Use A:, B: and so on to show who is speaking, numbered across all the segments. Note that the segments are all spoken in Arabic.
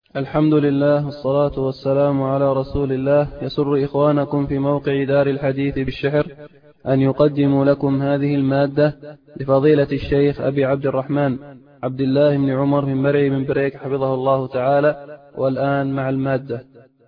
A: الحمد لله والصلاة والسلام على رسول الله. يسر إخوانكم في موقع دار الحديث بالشحر أن يقدموا لكم هذه المادة لفضيلة الشيخ أبي عبد الرحمن عبد الله بن عمر من مرعي من بريك حفظه الله تعالى. والآن مع المادة.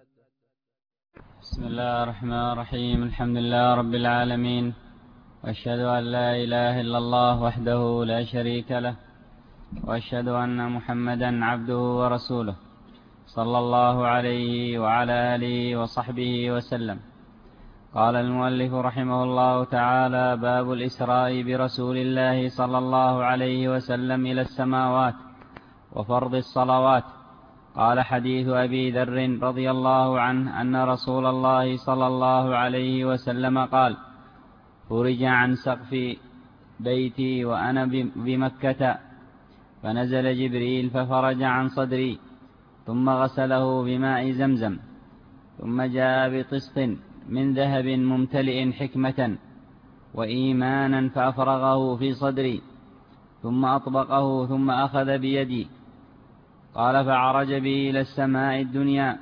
B: بسم الله الرحمن الرحيم. الحمد لله رب العالمين، وأشهد أن لا إله إلا الله وحده لا شريك له، وأشهد أن محمدا عبده ورسوله صلى الله عليه وعلى آله وصحبه وسلم. قال المؤلف رحمه الله تعالى: باب الإسراء برسول الله صلى الله عليه وسلم إلى السماوات وفرض الصلوات. قال: حديث أبي ذر رضي الله عنه أن رسول الله صلى الله عليه وسلم قال: فرج عن سقف بيتي وأنا بمكة، فنزل جبريل ففرج عن صدري، ثم غسله بماء زمزم، ثم جاء بطست من ذهب ممتلئ حكمة وإيمانا فأفرغه في صدري، ثم أطبقه، ثم أخذ بيدي. قال: فعرج بي إلى السماء الدنيا.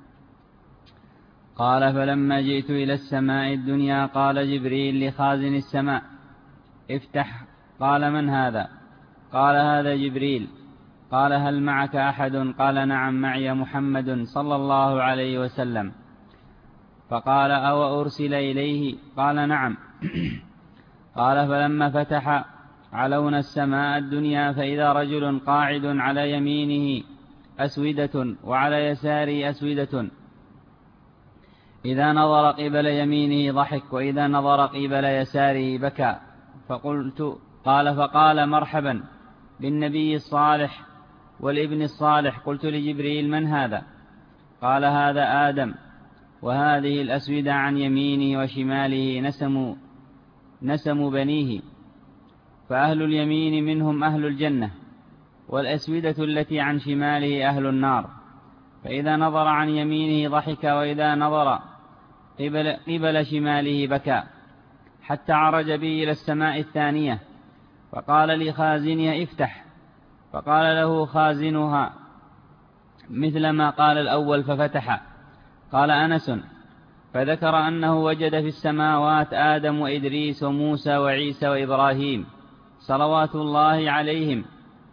B: قال: فلما جئت إلى السماء الدنيا قال جبريل لخازن السماء: افتح. قال: من هذا؟ قال: هذا جبريل. قال: هل معك أحد؟ قال: نعم، معي محمد صلى الله عليه وسلم. فقال: أو أرسل إليه؟ قال: نعم. قال: فلما فتح علونا السماء الدنيا فإذا رجل قاعد على يمينه أسودة وعلى يساره أسودة، إذا نظر قبل يمينه ضحك وإذا نظر قبل يساره بكى. فقال: مرحبا بالنبي الصالح والابن الصالح. قلت لجبريل: من هذا؟ قال: هذا آدم، وهذه الأسودة عن يمينه وشماله نسم بنيه، فأهل اليمين منهم أهل الجنة، والأسودة التي عن شماله أهل النار. فإذا نظر عن يمينه ضحك وإذا نظر قبل شماله بكى، حتى عرج بي إلى السماء الثانية. فقال لخازنها: افتح. فقال له خازنها مثل ما قال الأول ففتح. قال أنس: فذكر أنه وجد في السماوات آدم وإدريس وموسى وعيسى وإبراهيم صلوات الله عليهم.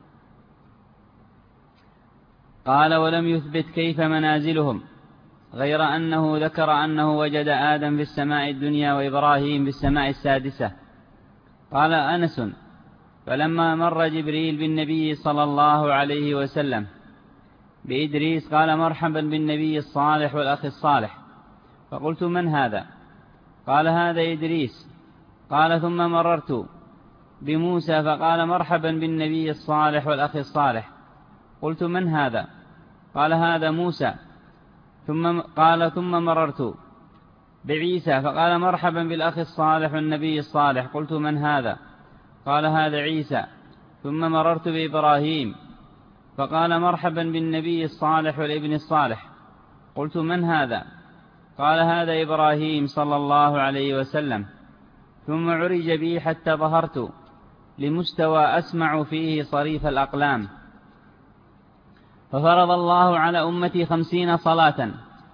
B: قال: ولم يثبت كيف منازلهم، غير أنه ذكر أنه وجد آدم في السماء الدنيا وإبراهيم في السماء السادسة. قال أنس: فلما مر جبريل بالنبي صلى الله عليه وسلم بإدريس قال: مرحبا بالنبي الصالح والأخ الصالح. فقلت: من هذا؟ قال: هذا إدريس. قال: ثم مررت بموسى فقال: مرحبا بالنبي الصالح والأخ الصالح. قلت: من هذا؟ قال: هذا موسى. ثم مررت بعيسى فقال: مرحبا بالأخ الصالح والنبي الصالح. قلت: من هذا؟ قال: هذا عيسى. ثم مررت بإبراهيم فقال: مرحبا بالنبي الصالح والابن الصالح. قلت: من هذا؟ قال: هذا إبراهيم صلى الله عليه وسلم. ثم عرج بي حتى ظهرت لمستوى أسمع فيه صريف الأقلام، ففرض الله على أمتي 50 صلاة.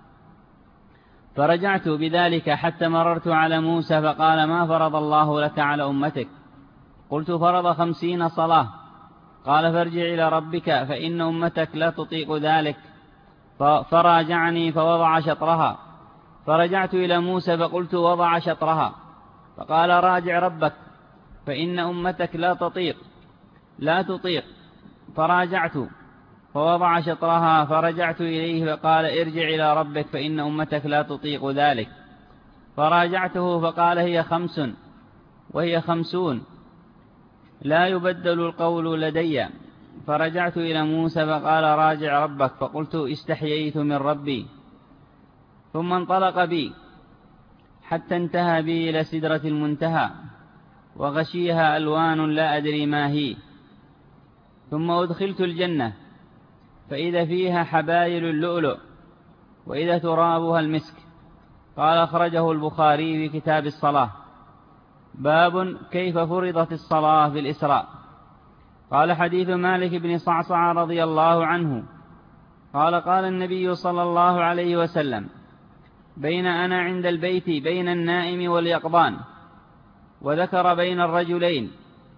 B: فرجعت بذلك حتى مررت على موسى فقال: ما فرض الله لك على أمتك؟ قلت: فرض 50 صلاة. قال: فارجع إلى ربك فإن أمتك لا تطيق ذلك. فراجعني فوضع شطرها. فرجعت إلى موسى فقلت: وضع شطرها. فقال: راجع ربك فإن أمتك لا تطيق. فراجعت فوضع شطرها. فرجعت إليه فقال: ارجع إلى ربك فإن أمتك لا تطيق ذلك. فراجعته فقال: هي 5 وهي 50 لا يبدل القول لدي. فرجعت إلى موسى فقال: راجع ربك. فقلت: استحييت من ربي. ثم انطلق بي حتى انتهى بي إلى سدرة المنتهى، وغشيها ألوان لا أدري ما هي. ثم أدخلت الجنة فإذا فيها حبايل اللؤلؤ وإذا ترابها المسك. قال: أخرجه البخاري في كتاب الصلاة. باب كيف فرضت الصلاة في الإسراء. قال: حديث مالك بن صعصع رضي الله عنه قال قال النبي صلى الله عليه وسلم: بين أنا عند البيت بين النائم واليقظان، وذكر بين الرجلين.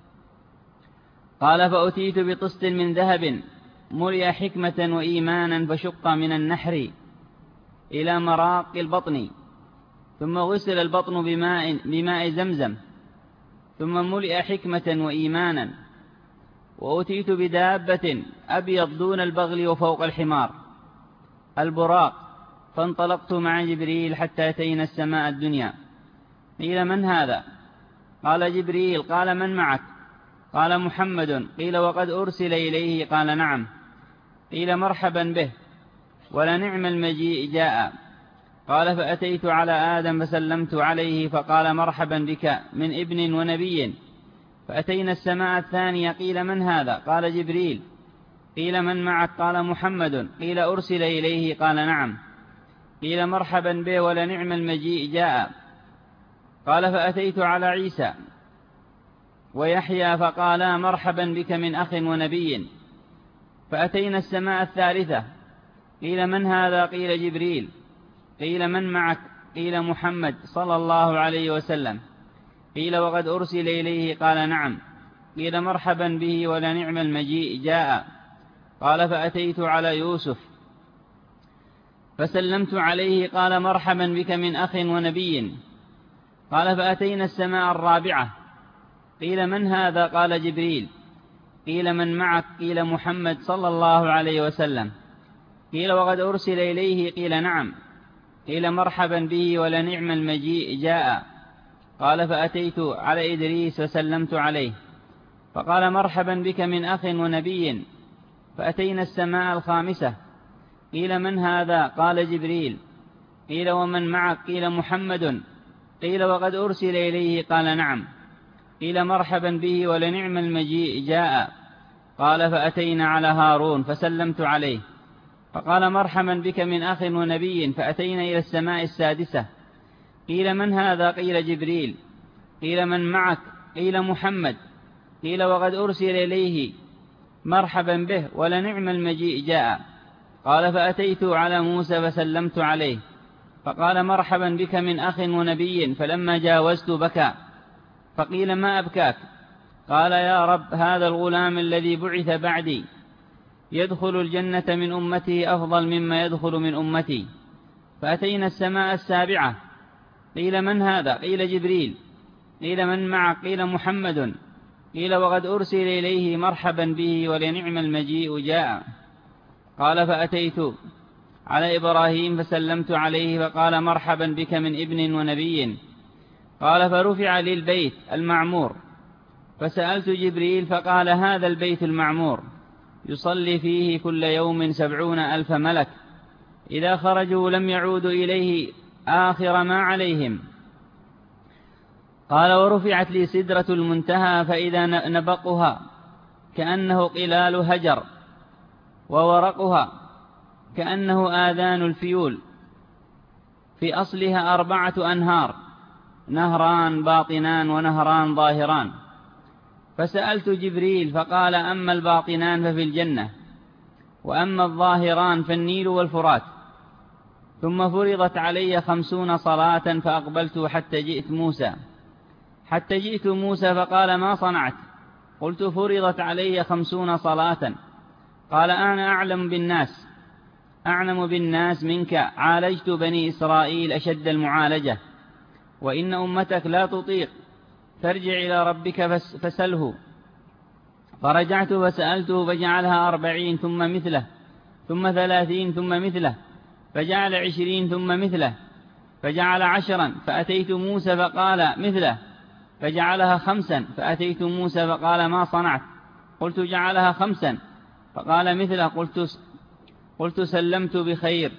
B: قال: فأتيت بطست من ذهب ملئ حكمة وإيمانا، فشق من النحر إلى مراق البطن، ثم غسل البطن بماء زمزم، ثم ملئ حكمة وإيمانا. وأتيت بدابة أبيض دون البغل وفوق الحمار البراق، فانطلقت مع جبريل حتى أتينا السماء الدنيا. قيل: من هذا؟ قال: جبريل. قال: من معك؟ قال: محمد. قيل: وقد أرسل إليه؟ قال: نعم. قيل: مرحبا به، ولنعم المجيء جاء. قال: فأتيت على آدم فسلمت عليه، فقال: مرحبا بك من ابن ونبي. فأتينا السماء الثانية. قيل: من هذا؟ قال: جبريل. قيل: من معك؟ قال: محمد. قيل: أرسل إليه؟ قال: نعم. قيل: مرحبا به، ولنعم المجيء جاء. قال: فأتيت على عيسى ويحيى، فقالا: مرحبا بك من أخ ونبي. فأتينا السماء الثالثة. قيل: من هذا؟ قيل: جبريل. قيل: من معك؟ قيل: محمد صلى الله عليه وسلم. قيل: وقد أرسل إليه؟ قال: نعم. قيل: مرحبا به، ولنعم المجيء جاء. قال: فأتيت على يوسف فسلمت عليه، قال: مرحبا بك من أخ ونبي. قال: فأتينا السماء الرابعة. قيل: من هذا؟ قال: جبريل. قيل: من معك؟ قيل: محمد صلى الله عليه وسلم. قيل: وقد أرسل إليه؟ قيل: نعم. قيل: مرحبا به، ولنعم المجيء جاء. قال: فأتيت على إدريس فسلمت عليه، فقال: مرحبا بك من أخ ونبي. فأتينا السماء الخامسة. قيل: من هذا؟ قال: جبريل. قيل: ومن معك؟ قيل: محمد. قيل: وقد أرسل إليه؟ قال: نعم. قيل: مرحبا به، ولنعم المجيء جاء. قال: فأتينا على هارون فسلمت عليه، فقال: مرحبا بك من أخ ونبي. فأتينا إلى السماء السادسة. قيل: من هذا؟ قيل: جبريل. قيل: من معك؟ قيل: محمد. قيل: وقد أرسل إليه؟ مرحبا به، ولنعم المجيء جاء. قال: فأتيت على موسى فسلمت عليه، فقال: مرحبا بك من أخ ونبي. فلما جاوزت بكى، فقيل: ما أبكاك؟ قال: يا رب، هذا الغلام الذي بعث بعدي يدخل الجنة من أمته أفضل مما يدخل من أمتي. فأتينا السماء السابعة. قيل: من هذا؟ قيل: جبريل. قيل: من معك؟ قيل: محمد. قيل: وقد أرسل إليه؟ مرحبا به، ولنعم المجيء جاء. قال: فأتيت على إبراهيم فسلمت عليه، فقال: مرحبا بك من ابن ونبي. قال: فرفع لي البيت المعمور، فسألت جبريل، فقال: هذا البيت المعمور يصلي فيه كل يوم 70,000 ملك، إذا خرجوا لم يعودوا إليه آخر ما عليهم. قال: ورفعت لي سدرة المنتهى، فإذا نبقها كأنه قلال هجر، وورقها كأنه آذان الفيول، في أصلها 4 أنهار، نهران باطنان ونهران ظاهران. فسألت جبريل، فقال: أما الباطنان ففي الجنة، وأما الظاهران فالنيل والفرات. ثم فرضت علي 50 صلاة، فأقبلت حتى جئت موسى فقال: ما صنعت؟ قلت: فرضت علي 50 صلاة. قال: أنا أعلم بالناس منك، عالجت بني إسرائيل أشد المعالجة، وإن أمتك لا تطيق، فارجع إلى ربك فسله. فرجعت فسألته، فجعلها 40 ثم مثله، ثم 30 ثم مثله، فجعل 20 ثم مثله، فجعل 10. فأتيت موسى فقال: مثله. فجعلها 5. فأتيت موسى فقال: ما صنعت؟ قلت: جعلها 5. فقال: مثله. قلت: سلمت بخير.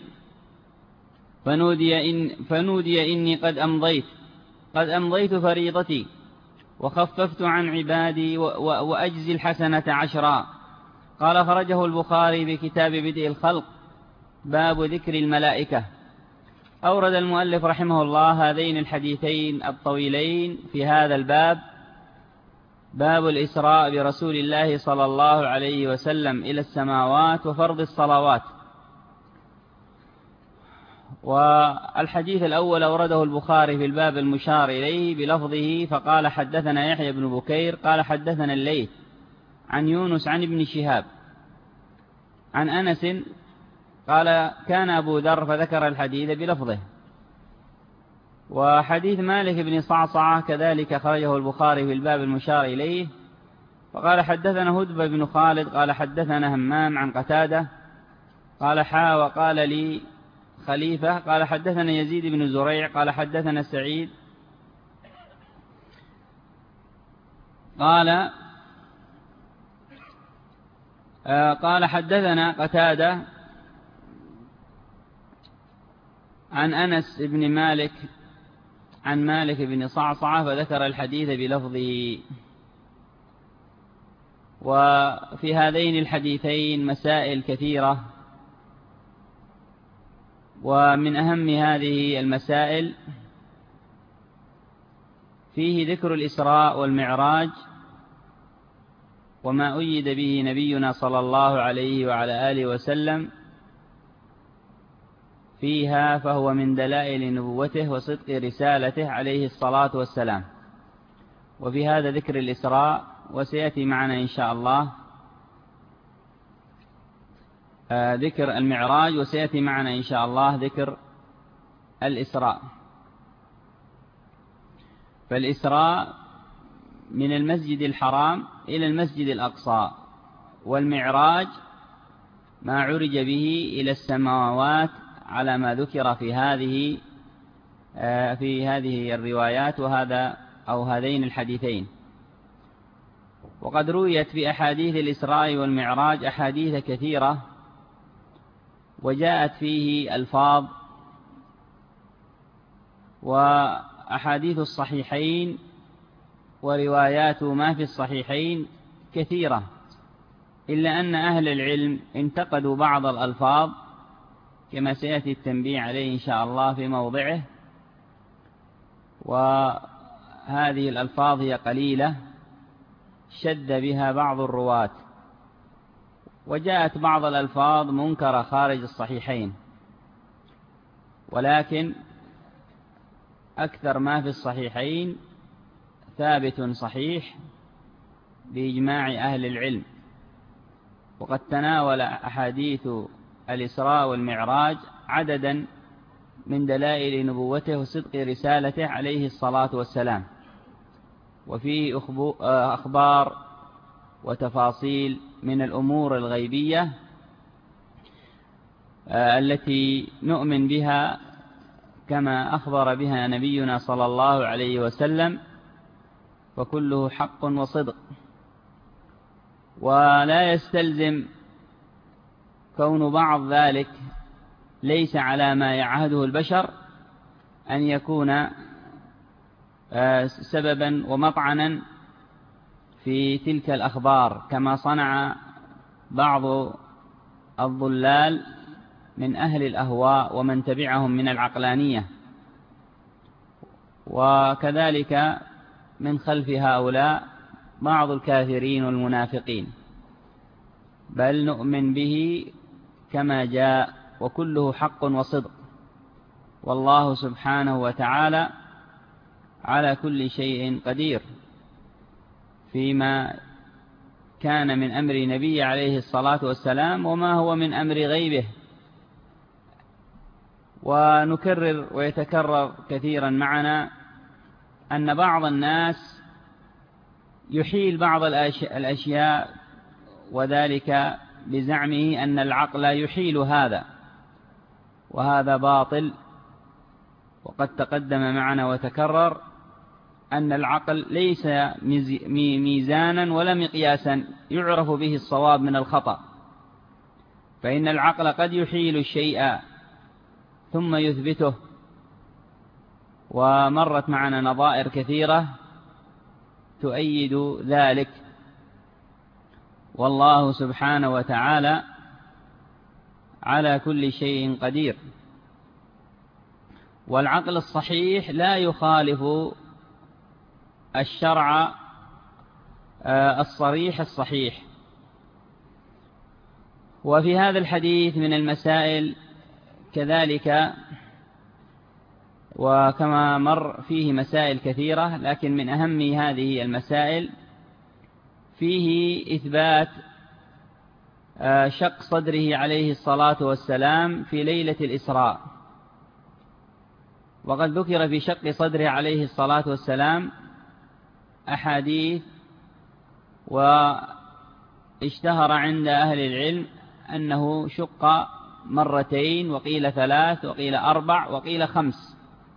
B: فنودي إني قد أمضيت فريضتي، وخففت عن عبادي، وأجزي الحسنة 10. قال: خرجه البخاري بكتاب بدء الخلق، باب ذكر الملائكة. أورد المؤلف رحمه الله هذين الحديثين الطويلين في هذا الباب، باب الإسراء برسول الله صلى الله عليه وسلم إلى السماوات وفرض الصلوات. والحديث الأول أورده البخاري في الباب المشار إليه بلفظه فقال حدثنا يحيى بن بكير قال حدثنا الليث عن يونس عن ابن شهاب عن أنس قال كان أبو ذر فذكر الحديث بلفظه. وحديث مالك بن صعصعة كذلك خرجه البخاري في الباب المشار إليه فقال حدثنا هدبة بن خالد قال حدثنا همام عن قتادة قال وقال لي خليفة قال حدثنا يزيد بن زريع قال حدثنا سعيد قال حدثنا قتادة عن أنس بن مالك عن مالك بن صعصعة فذكر الحديث بلفظه. وفي هذين الحديثين مسائل كثيرة، ومن أهم هذه المسائل فيه ذكر الإسراء والمعراج وما أيد به نبينا صلى الله عليه وعلى آله وسلم فيها، فهو من دلائل نبوته وصدق رسالته عليه الصلاة والسلام. وفي هذا ذكر الإسراء، وسيأتي معنا إن شاء الله ذكر المعراج، وسيأتي معنا إن شاء الله ذكر الإسراء. فالإسراء من المسجد الحرام إلى المسجد الأقصى، والمعراج ما عرج به إلى السماوات على ما ذكر في هذه الروايات هذين الحديثين. وقد رويت في أحاديث الإسراء والمعراج أحاديث كثيرة، وجاءت فيه ألفاظ، وأحاديث الصحيحين وروايات ما في الصحيحين كثيرة، إلا أن أهل العلم انتقدوا بعض الألفاظ كما سيأتي التنبيه عليه إن شاء الله في موضعه. وهذه الألفاظ هي قليلة شد بها بعض الرواة، وجاءت بعض الألفاظ منكرة خارج الصحيحين، ولكن أكثر ما في الصحيحين ثابت صحيح بإجماع أهل العلم. وقد تناول أحاديث الإسراء والمعراج عددا من دلائل نبوته وصدق رسالته عليه الصلاة والسلام، وفيه أخبار وتفاصيل من الأمور الغيبية التي نؤمن بها كما أخبر بها نبينا صلى الله عليه وسلم، وكله حق وصدق. ولا يستلزم كون بعض ذلك ليس على ما يعهده البشر أن يكون سببا ومطعنا في تلك الأخبار، كما صنع بعض الضلال من أهل الأهواء ومن تبعهم من العقلانية، وكذلك من خلف هؤلاء بعض الكافرين والمنافقين. بل نؤمن به كما جاء، وكله حق وصدق، والله سبحانه وتعالى على كل شيء قدير فيما كان من أمر نبي عليه الصلاة والسلام وما هو من أمر غيبه. ونكرر ويتكرر كثيرا معنا أن بعض الناس يحيل بعض الأشياء، وذلك بزعمه أن العقل يحيل هذا، وهذا باطل. وقد تقدم معنا وتكرر أن العقل ليس ميزانا ولا مقياسا يعرف به الصواب من الخطأ، فإن العقل قد يحيل الشيء ثم يثبته، ومرت معنا نظائر كثيرة تؤيد ذلك. والله سبحانه وتعالى على كل شيء قدير. والعقل الصحيح لا يخالف الشرع الصريح الصحيح. وفي هذا الحديث من المسائل كذلك وكما مر فيه مسائل كثيرة، لكن من أهم هذه المسائل فيه إثبات شق صدره عليه الصلاة والسلام في ليلة الإسراء. وقد ذكر في شق صدره عليه الصلاة والسلام أحاديث، واشتهر عند أهل العلم أنه شق مرتين، وقيل 3، وقيل 4، وقيل 5.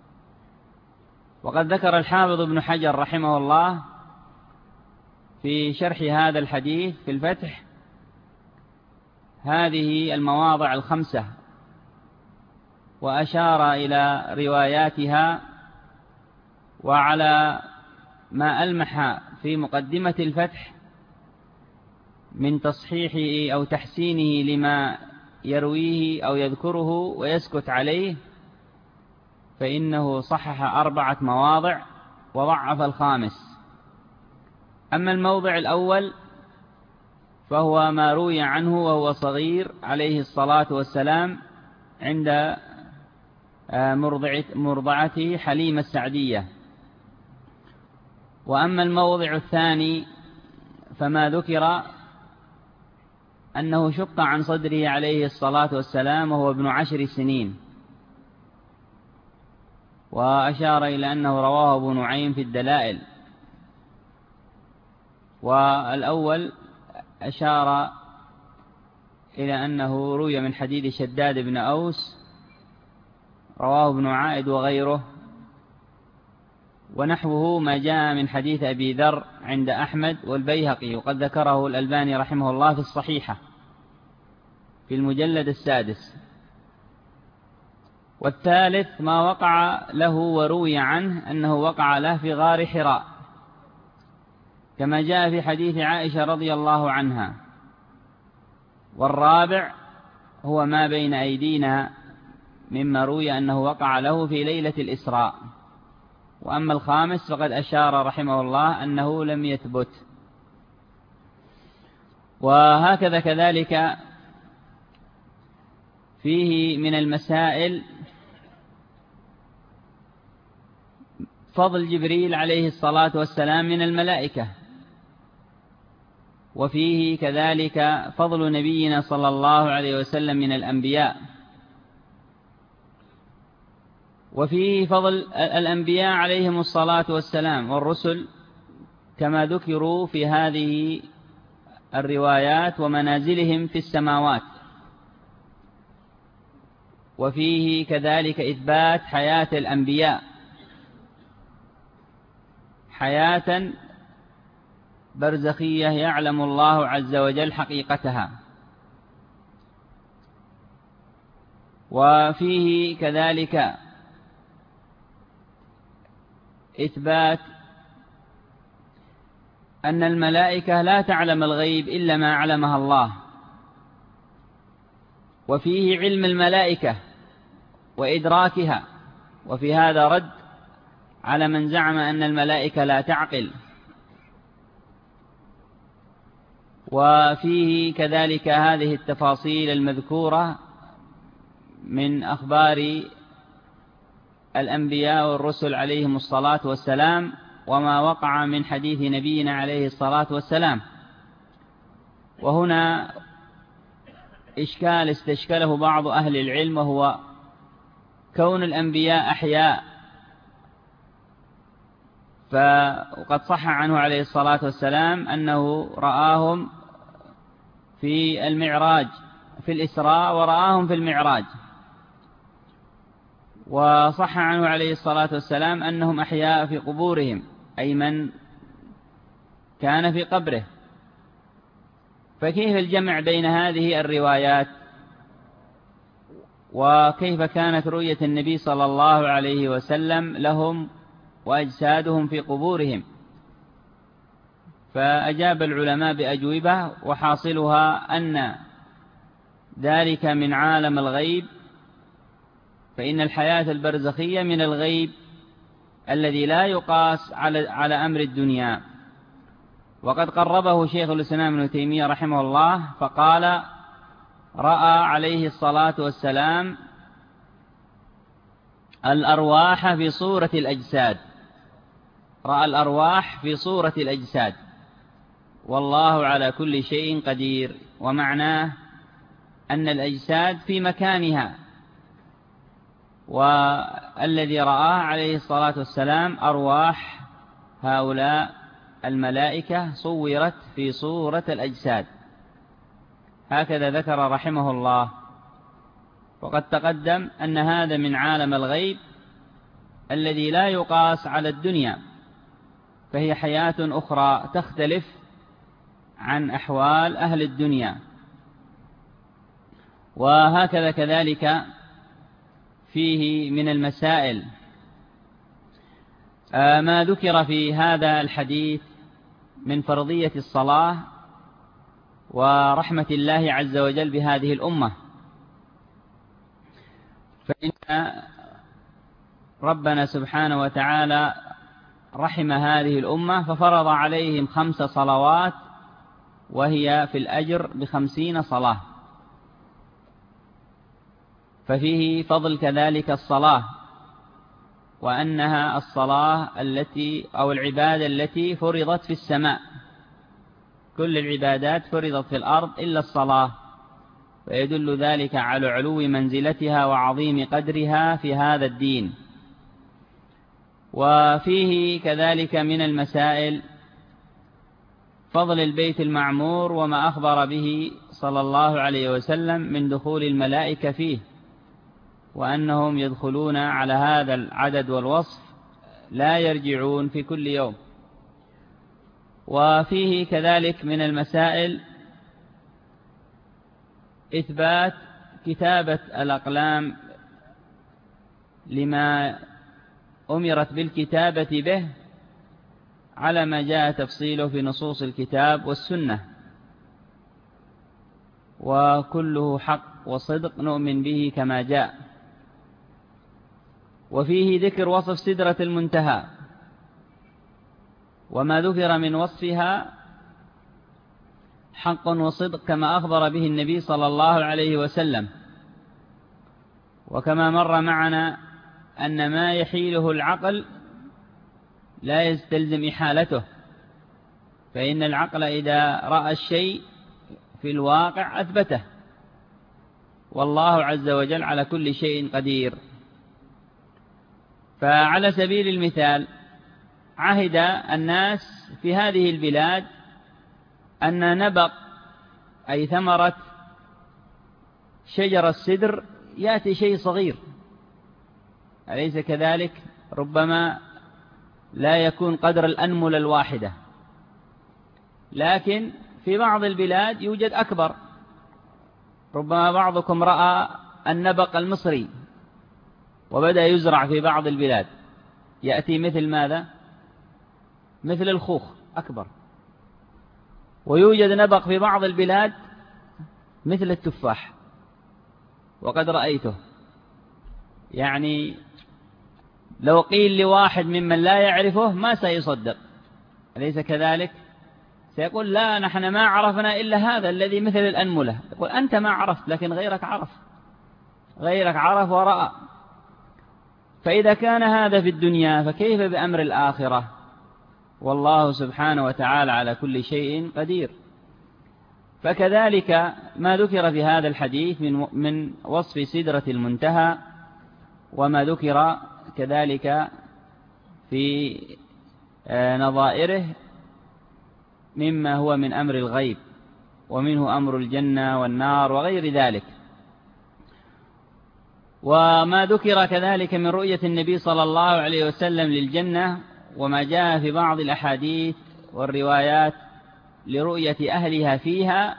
B: وقد ذكر الحافظ ابن حجر رحمه الله في شرح هذا الحديث في الفتح هذه المواضع 5، وأشار إلى رواياتها، وعلى ما ألمح في مقدمة الفتح من تصحيحه أو تحسينه لما يرويه أو يذكره ويسكت عليه، فإنه صحح 4 مواضع وضعف 5. أما الموضع الأول فهو ما روي عنه وهو صغير عليه الصلاة والسلام عند مرضعته حليمة السعدية. وأما الموضع الثاني فما ذكر أنه شق عن صدره عليه الصلاة والسلام وهو ابن 10 سنين، وأشار إلى أنه رواه أبو نعيم في الدلائل. والأول أشار إلى أنه روي من حديث شداد بن أوس رواه ابن عائد وغيره، ونحوه ما جاء من حديث أبي ذر عند أحمد والبيهقي، وقد ذكره الألباني رحمه الله في الصحيحة في المجلد 6. والثالث ما وقع له وروي عنه أنه وقع له في غار حراء، كما جاء في حديث عائشة رضي الله عنها. والرابع هو ما بين أيدينا مما روي أنه وقع له في ليلة الإسراء. وأما الخامس فقد أشار رحمه الله أنه لم يثبت. وهكذا كذلك فيه من المسائل فضل جبريل عليه الصلاة والسلام من الملائكة، وفيه كذلك فضل نبينا صلى الله عليه وسلم من الأنبياء، وفيه فضل الأنبياء عليهم الصلاة والسلام والرسل كما ذكروا في هذه الروايات ومنازلهم في السماوات. وفيه كذلك إثبات حياة الأنبياء حياة برزخية يعلم الله عز وجل حقيقتها. وفيه كذلك إثبات أن الملائكة لا تعلم الغيب إلا ما علمها الله، وفيه علم الملائكة وإدراكها، وفي هذا رد على من زعم أن الملائكة لا تعقل. وفيه كذلك هذه التفاصيل المذكورة من أخبار الأنبياء والرسل عليهم الصلاة والسلام، وما وقع من حديث نبينا عليه الصلاة والسلام. وهنا إشكال استشكله بعض أهل العلم، وهو كون الأنبياء أحياء. فقد صح عنه عليه الصلاة والسلام أنه رآهم في المعراج في الإسراء ورآهم في المعراج، وصح عنه عليه الصلاة والسلام أنهم أحياء في قبورهم، أي من كان في قبره. فكيف الجمع بين هذه الروايات؟ وكيف كانت رؤية النبي صلى الله عليه وسلم لهم وأجسادهم في قبورهم؟ فأجاب العلماء بأجوبة، وحاصلها أن ذلك من عالم الغيب، فإن الحياة البرزخية من الغيب الذي لا يقاس على أمر الدنيا. وقد قربه شيخ الإسلام ابن تيمية رحمه الله فقال: رأى عليه الصلاة والسلام الأرواح في صورة الأجساد، رأى الأرواح في صورة الأجساد، والله على كل شيء قدير. ومعناه أن الأجساد في مكانها، والذي رآه عليه الصلاة والسلام أرواح هؤلاء الملائكة صورت في صورة الأجساد، هكذا ذكر رحمه الله. وقد تقدم أن هذا من عالم الغيب الذي لا يقاس على الدنيا، فهي حياة أخرى تختلف عن أحوال أهل الدنيا. وهكذا كذلك فيه من المسائل ما ذكر في هذا الحديث من فرضية الصلاة ورحمة الله عز وجل بهذه الأمة. فإن ربنا سبحانه وتعالى رحم هذه الأمة ففرض عليهم 5 صلوات، وهي في الأجر ب50 صلاة، ففيه فضل كذلك الصلاة، وأنها الصلاة التي أو العبادة التي فرضت في السماء، كل العبادات فرضت في الأرض إلا الصلاة، فيدل ذلك على علو منزلتها وعظيم قدرها في هذا الدين. وفيه كذلك من المسائل فضل البيت المعمور وما أخبر به صلى الله عليه وسلم من دخول الملائكة فيه، وأنهم يدخلون على هذا العدد والوصف لا يرجعون في كل يوم. وفيه كذلك من المسائل إثبات كتابة الأقلام لما أمرت بالكتابة به على ما جاء تفصيله في نصوص الكتاب والسنة، وكله حق وصدق نؤمن به كما جاء. وفيه ذكر وصف سدرة المنتهى وما ذكر من وصفها حق وصدق كما أخبر به النبي صلى الله عليه وسلم. وكما مر معنا أن ما يحيله العقل لا يستلزم إحالته، فإن العقل إذا رأى الشيء في الواقع أثبته، والله عز وجل على كل شيء قدير. فعلى سبيل المثال عهد الناس في هذه البلاد أن نبق أي ثمرة شجر السدر يأتي شيء صغير، أليس كذلك؟ ربما لا يكون قدر الأنملة الواحدة، لكن في بعض البلاد يوجد أكبر. ربما بعضكم رأى النبق المصري وبدأ يزرع في بعض البلاد، يأتي مثل ماذا؟ مثل الخوخ أكبر. ويوجد نبق في بعض البلاد مثل التفاح، وقد رأيته، يعني لو قيل لواحد ممن لا يعرفه ما سيصدق، أليس كذلك؟ سيقول لا، نحن ما عرفنا إلا هذا الذي مثل الأنملة. يقول أنت ما عرفت، لكن غيرك عرف، غيرك عرف ورأى. فإذا كان هذا في الدنيا فكيف بأمر الآخرة؟ والله سبحانه وتعالى على كل شيء قدير. فكذلك ما ذكر في هذا الحديث من وصف سدرة المنتهى، وما ذكر كذلك في نظائره مما هو من أمر الغيب، ومنه أمر الجنة والنار وغير ذلك. وما ذكر كذلك من رؤية النبي صلى الله عليه وسلم للجنة، وما جاء في بعض الأحاديث والروايات لرؤية أهلها فيها،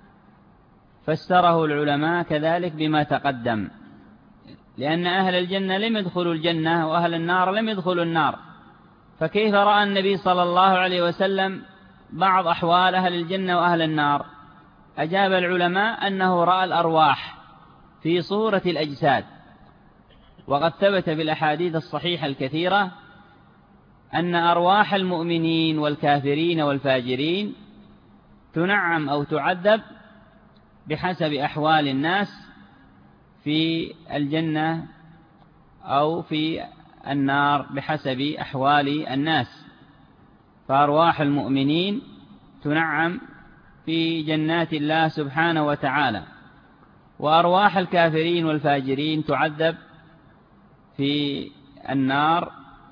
B: فسره العلماء كذلك بما تقدم، لأن أهل الجنة لم يدخلوا الجنة وأهل النار لم يدخلوا النار، فكيف رأى النبي صلى الله عليه وسلم بعض أحوال أهل الجنة وأهل النار؟ أجاب العلماء أنه رأى الأرواح في صورة الأجساد. وقد ثبت بالأحاديث الصحيحة الكثيرة أن أرواح المؤمنين والكافرين والفاجرين تنعم أو تعذب بحسب أحوال الناس في الجنة أو في النار بحسب أحوال الناس. فأرواح المؤمنين تنعم في جنات الله سبحانه وتعالى، وأرواح الكافرين والفاجرين تعذب في النار،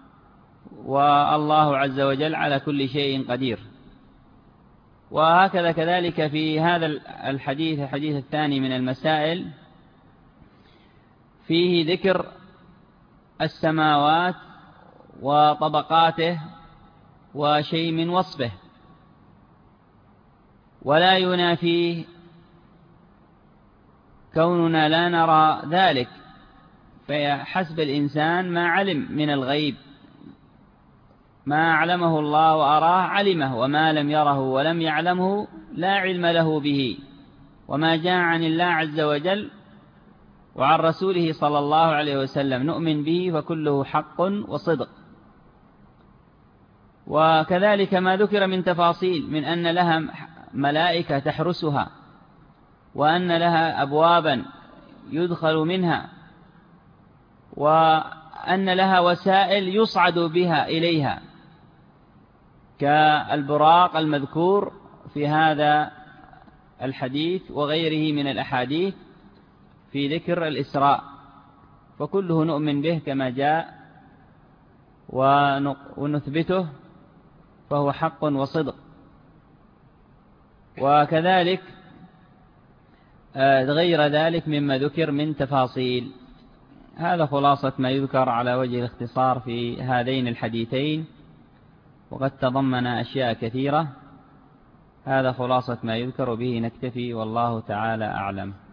B: والله عز وجل على كل شيء قدير. وهكذا كذلك في هذا الحديث الثاني من المسائل فيه ذكر السماوات وطبقاته وشيء من وصفه، ولا ينافيه كوننا لا نرى ذلك، فحسب الإنسان ما علم من الغيب، ما علمه الله وأراه علمه، وما لم يره ولم يعلمه لا علم له به. وما جاء عن الله عز وجل وعن رسوله صلى الله عليه وسلم نؤمن به، فكله حق وصدق. وكذلك ما ذكر من تفاصيل، من أن لها ملائكة تحرسها، وأن لها أبوابا يدخل منها، وأن لها وسائل يصعد بها إليها كالبراق المذكور في هذا الحديث وغيره من الأحاديث في ذكر الإسراء، فكله نؤمن به كما جاء ونثبته، فهو حق وصدق. وكذلك غير ذلك مما ذكر من تفاصيل. هذا خلاصة ما يذكر على وجه الاختصار في هذين الحديثين، وقد تضمن أشياء كثيرة. هذا خلاصة ما يذكر، به نكتفي، والله تعالى أعلم.